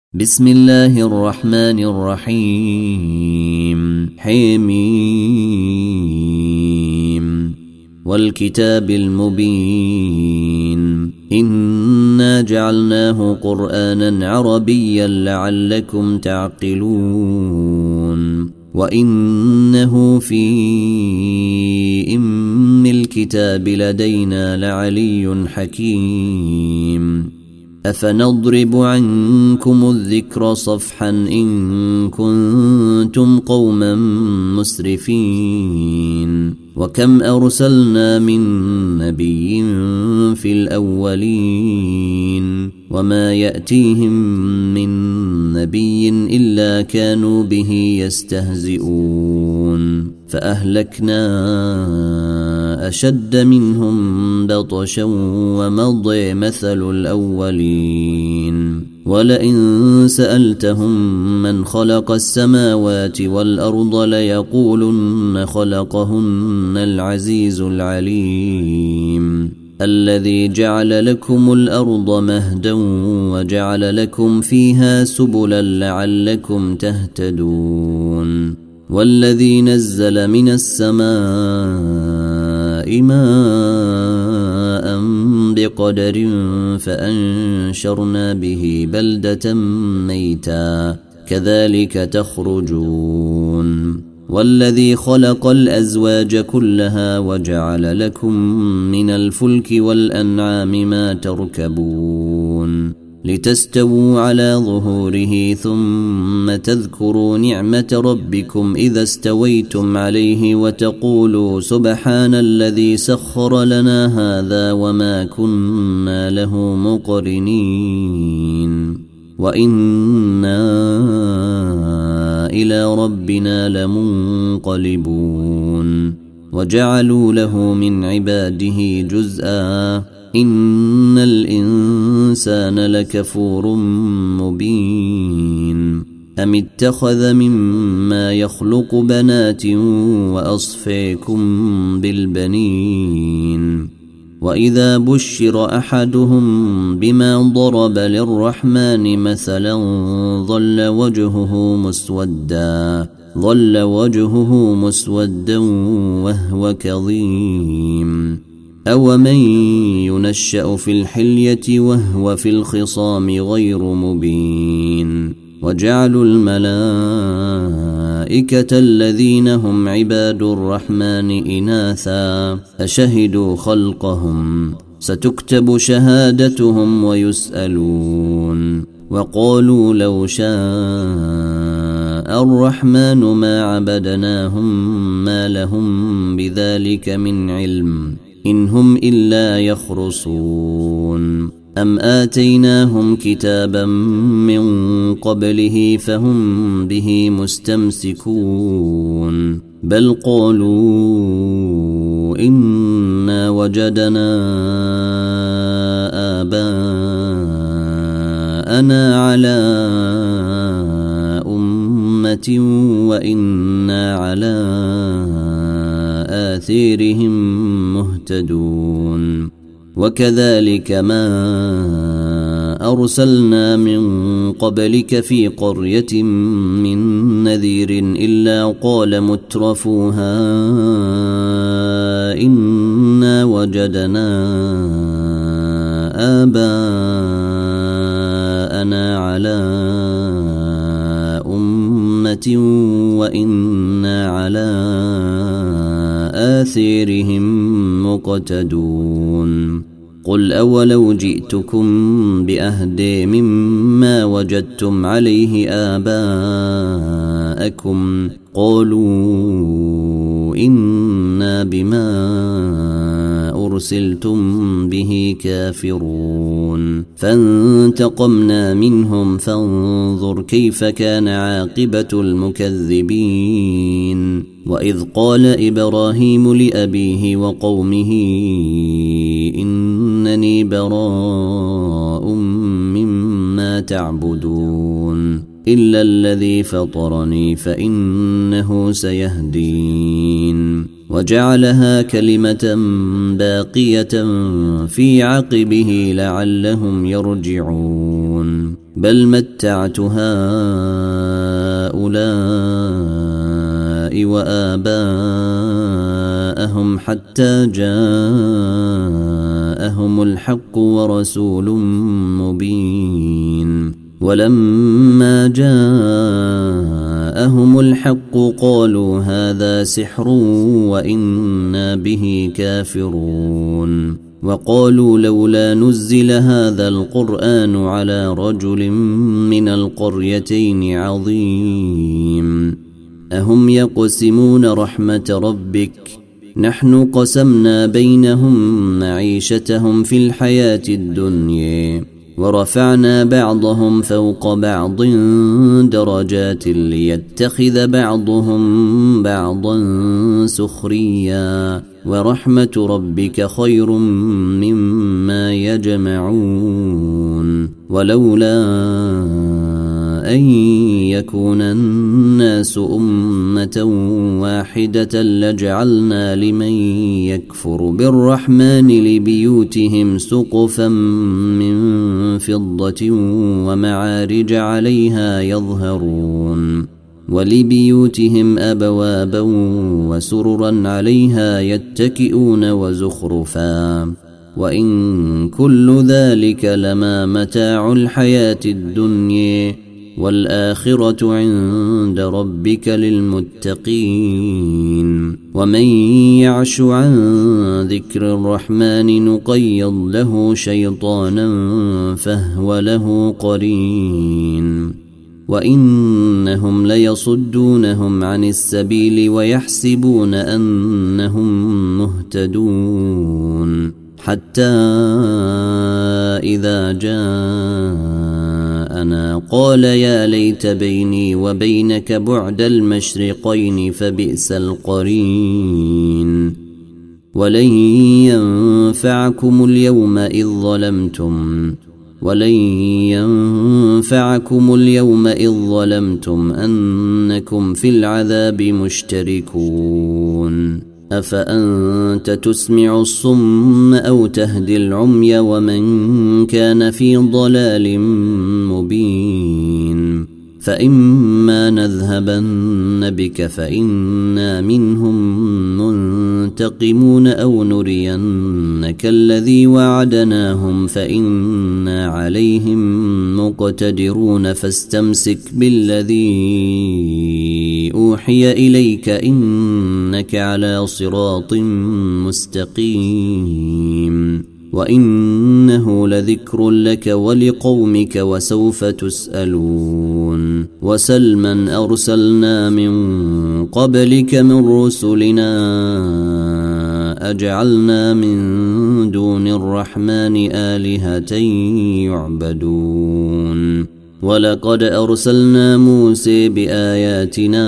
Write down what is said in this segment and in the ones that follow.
بسم الله الرحمن الرحيم حميم والكتاب المبين إنا جعلناه قرآنا عربيا لعلكم تعقلون وإنه في أم الكتاب لدينا لعلي حكيم أفنضرب عنكم الذكر صفحا إن كنتم قوما مسرفين وكم أرسلنا من نبي في الأولين وما يأتيهم من نبي إلا كانوا به يستهزئون فأهلكنا أشد منهم بطشا ومضى مثل الأولين ولئن سألتهم من خلق السماوات والأرض ليقولن خلقهن العزيز العليم الذي جعل لكم الأرض مهدا وجعل لكم فيها سبلا لعلكم تهتدون والذي نزل من السماء ماء بقدر فأنشرنا به بلدة ميتا كذلك تخرجون والذي خلق الأزواج كلها وجعل لكم من الفلك والأنعام ما تركبون لتستووا على ظهوره ثم تذكروا نعمة ربكم إذا استويتم عليه وتقولوا سبحان الذي سخر لنا هذا وما كنا له مقرنين وإنا إلى ربنا لمنقلبون وجعلوا له من عباده جزءا إن الإنسان لكفور مبين أم اتخذ مما يخلق بنات وأصفيكم بالبنين وإذا بشر أحدهم بما ضرب للرحمن مثلا ظل وجهه مسودا وهو كظيم أومن ينشأ في الحلية وهو في الخصام غير مبين وجعلوا الملائكة الذين هم عباد الرحمن إناثا أشهدوا خلقهم ستكتب شهادتهم ويسألون وقالوا لو شاء الرحمن ما عبدناهم ما لهم بذلك من علم إن هم إلا يخرصون أم آتيناهم كتابا من قبله فهم به مستمسكون بل قالوا إنا وجدنا آباءنا على أمة وإنا على آثارهم مهتدون وكذلك ما أرسلنا من قبلك في قرية من نذير إلا قال مترفوها إنا وجدنا آباءنا على أمة وإنا على آثارهم مقتدون قل أولو جئتكم بأهدى مما وجدتم عليه آباءكم قالوا إنا بما أرسلتم به كافرون فانتقمنا منهم فانظر كيف كان عاقبة المكذبين وإذ قال إبراهيم لأبيه وقومه إنني براء مما تعبدون إلا الذي فطرني فإنه سيهدين وجعلها كلمة باقية في عقبه لعلهم يرجعون بل متعت هؤلاء وآباءهم حتى جاءهم الحق ورسول مبين ولما جاءهم الحق قالوا هذا سحر وإنا به كافرون وقالوا لولا نزل هذا القرآن على رجل من القريتين عظيم أهم يقسمون رحمة ربك نحن قسمنا بينهم معيشتهم في الحياة الدنيا ورفعنا بعضهم فوق بعض درجات ليتخذ بعضهم بعضا سخريا ورحمة ربك خير مما يجمعون ولولا أن يكون الناس أمة واحدة لجعلنا لمن يكفر بالرحمن لبيوتهم سقفا من فضة ومعارج عليها يظهرون ولبيوتهم أبوابا وسررا عليها يتكئون وزخرفا وإن كل ذلك لما متاع الحياة الدنيا والآخرة عند ربك للمتقين ومن يعش عن ذكر الرحمن نقيض له شيطانا فهو له قرين وإنهم ليصدونهم عن السبيل ويحسبون أنهم مهتدون حتى إذا جاءنا قال يا ليت بيني وبينك بعد المشرقين فبئس القرين ولن ينفعكم اليوم إذ ظلمتم أنكم في العذاب مشتركون أفأنت تسمع الصم أو تهدي العمي ومن كان في ضلال مبين فإما نذهبن بك فإنا منهم منتقمون أو نرينك الذي وعدناهم فإنا عليهم مقتدرون فاستمسك بالذي أوحي إليك إنك على صراط مستقيم وإنه لذكر لك ولقومك وسوف تسألون وسل من أرسلنا من قبلك من رسلنا أجعلنا من دون الرحمن آلهة يعبدون ولقد أرسلنا موسى بآياتنا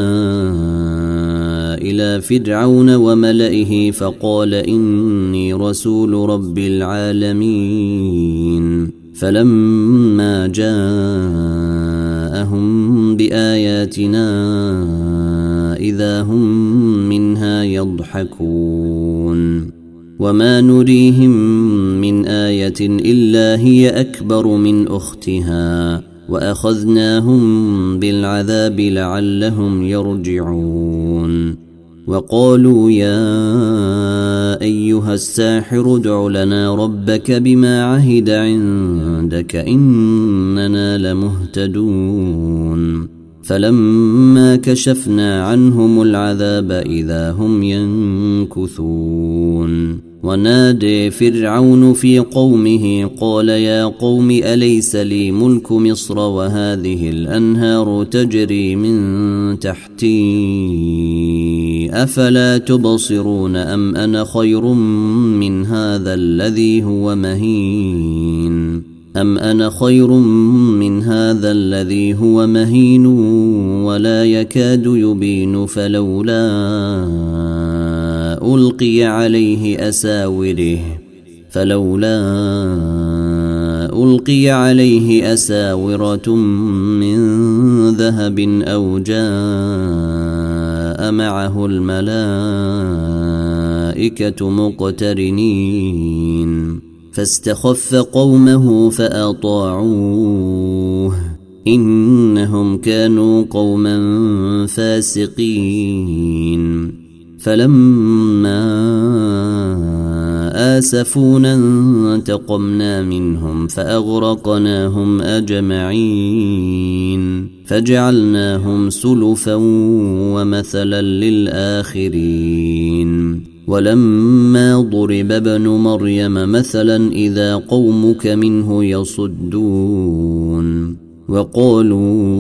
إلى فرعون وملئه فقال إني رسول رب العالمين فلما جاءهم بآياتنا إذا هم منها يضحكون وما نريهم من آية إلا هي أكبر من أختها وأخذناهم بالعذاب لعلهم يرجعون وقالوا يا أيها الساحر ادع لنا ربك بما عهد عندك إننا لمهتدون فلما كشفنا عنهم العذاب إذا هم ينكثون ونادى فرعون في قومه قال يا قوم أليس لي ملك مصر وهذه الأنهار تجري من تحتي أفلا تبصرون أم أنا خير من هذا الذي هو مهين ولا يكاد يبين فلولا ألقي عليه أساورة من ذهب أو جاء معه الملائكة مقترنين فاستخف قومه فأطاعوه إنهم كانوا قوما فاسقين فلما آسفونا انتقمنا منهم فأغرقناهم أجمعين فجعلناهم سلفا ومثلا للآخرين ولما ضرب ابن مريم مثلا إذا قومك منه يصدون وقالوا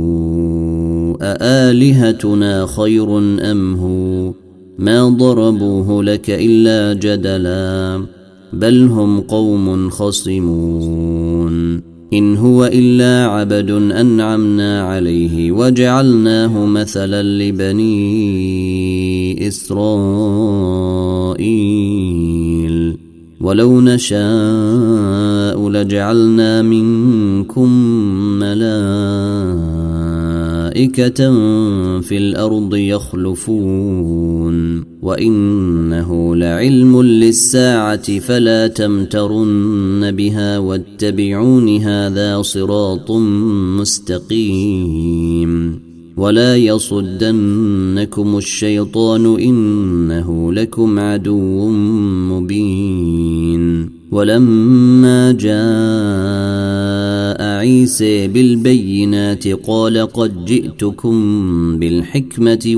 أآلهتنا خير أم هو ما ضربوه لك إلا جدلا بل هم قوم خصمون إن هو إلا عبد أنعمنا عليه وجعلناه مثلا لبني إسرائيل ولو نشاء لجعلنا منكم ملائكة في الأرض يخلفون وإنه لعلم للساعة فلا تمترن بها واتبعون هذا صراط مستقيم ولا يصدنكم الشيطان إنه لكم عدو مبين ولما جاء عيسى بالبينات قال قد جئتكم بالحكمة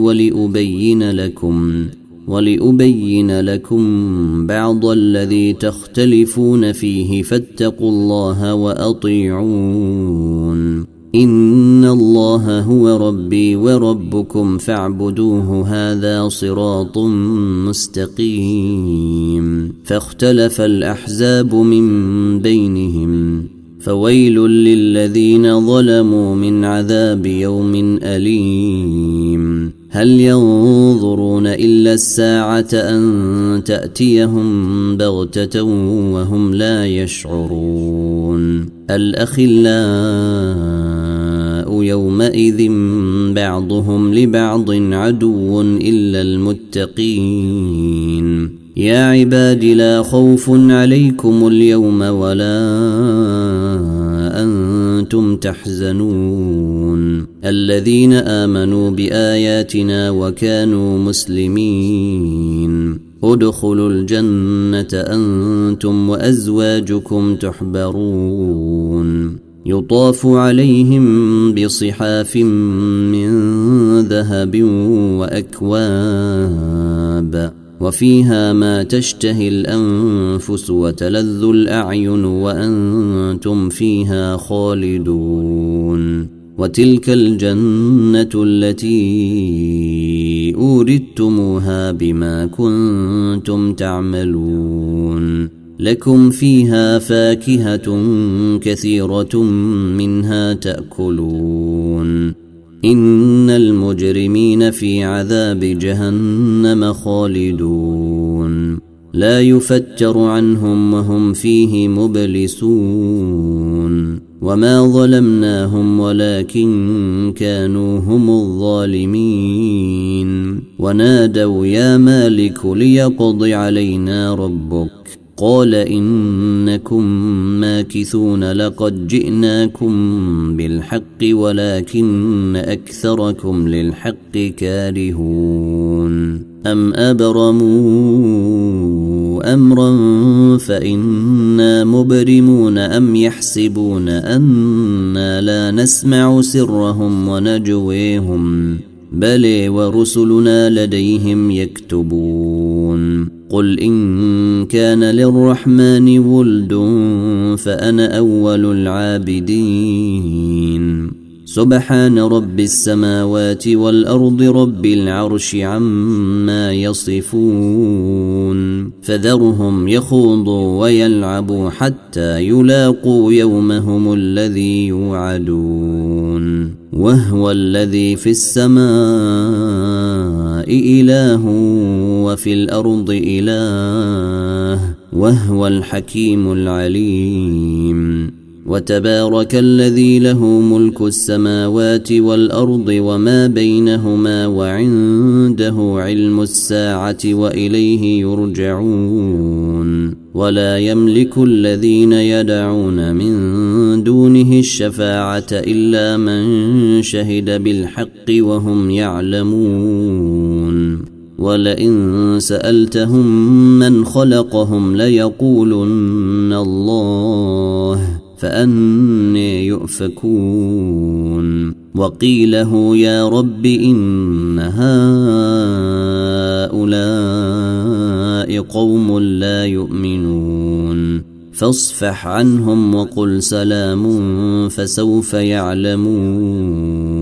ولأبين لكم بعض الذي تختلفون فيه فاتقوا الله وأطيعون إن الله هو ربي وربكم فاعبدوه هذا صراط مستقيم فاختلف الأحزاب من بينهم فويل للذين ظلموا من عذاب يوم أليم هل ينظرون إلا الساعة أن تأتيهم بغتة وهم لا يشعرون الأخلاء يومئذ بعضهم لبعض عدو إلا المتقين يا عباد لا خوف عليكم اليوم ولا أنتم تحزنون الذين آمنوا بآياتنا وكانوا مسلمين ادخلوا الجنة أنتم وأزواجكم تحبرون يطاف عليهم بصحاف من ذهب وأكواب وفيها ما تشتهي الأنفس وتلذ الأعين وأنتم فيها خالدون وتلك الجنة التي أوردتموها بما كنتم تعملون لكم فيها فاكهة كثيرة منها تأكلون إن المجرمين في عذاب جهنم خالدون لا يفتر عنهم وهم فيه مبلسون وما ظلمناهم ولكن كانوا هم الظالمين ونادوا يا مالك ليقض علينا ربك قال إنكم ماكثون لقد جئناكم بالحق ولكن أكثركم للحق كارهون أم أبرموا أمرا فإنا مبرمون أم يحسبون أنا لا نسمع سرهم ونجويهم بلى ورسلنا لديهم يكتبون قل إن كان للرحمن ولد فأنا أول العابدين سبحان رب السماوات والأرض رب العرش عما يصفون فذرهم يخوضوا ويلعبوا حتى يلاقوا يومهم الذي يوعدون وهو الذي في السماء إله وفي الأرض إله وهو الحكيم العليم وتبارك الذي له ملك السماوات والأرض وما بينهما وعنده علم الساعة وإليه يرجعون ولا يملك الذين يدعون من دونه الشفاعة إلا من شهد بالحق وهم يعلمون ولئن سألتهم من خلقهم ليقولن الله فأني يؤفكون وقيله يا رب إن هؤلاء قوم لا يؤمنون فاصفح عنهم وقل سلام فسوف يعلمون